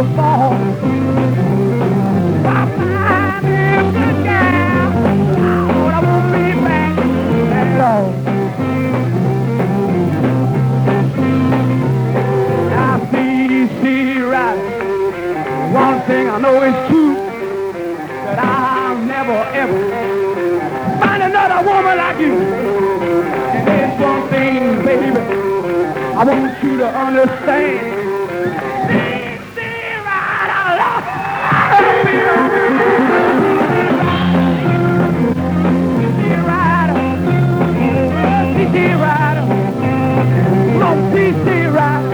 the fall. My mind is the gal. Oh, I won't be back at all. Now, see, right. One thing I know is true, that I'll never, ever find another woman like you. And there's one thing, baby, I want you to understand. See, right, I love you. See, right, no, see, right.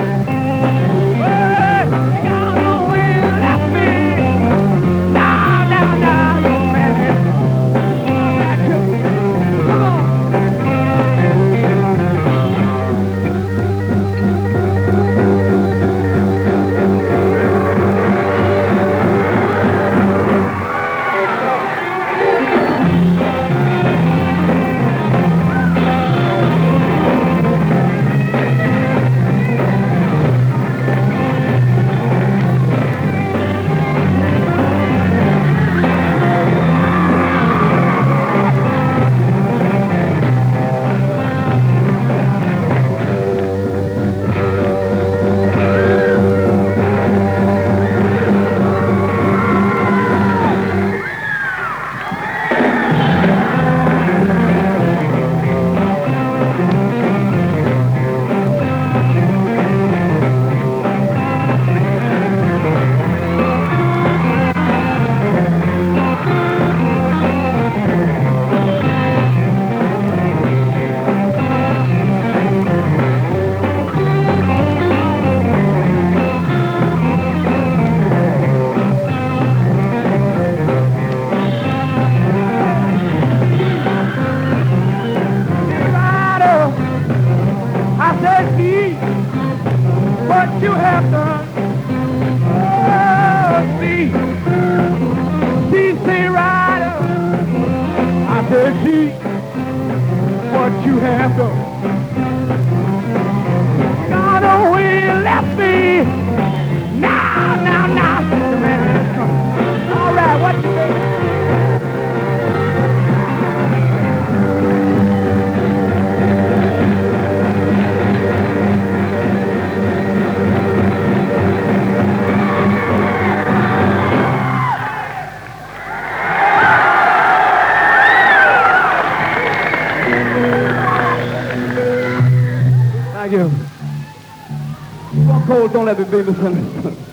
What you have done, oh, see, rider. I said, see, what you have done. God only left me. Now, Sister Man. All right, what you say? Thank you. One cold, don't let the baby listen.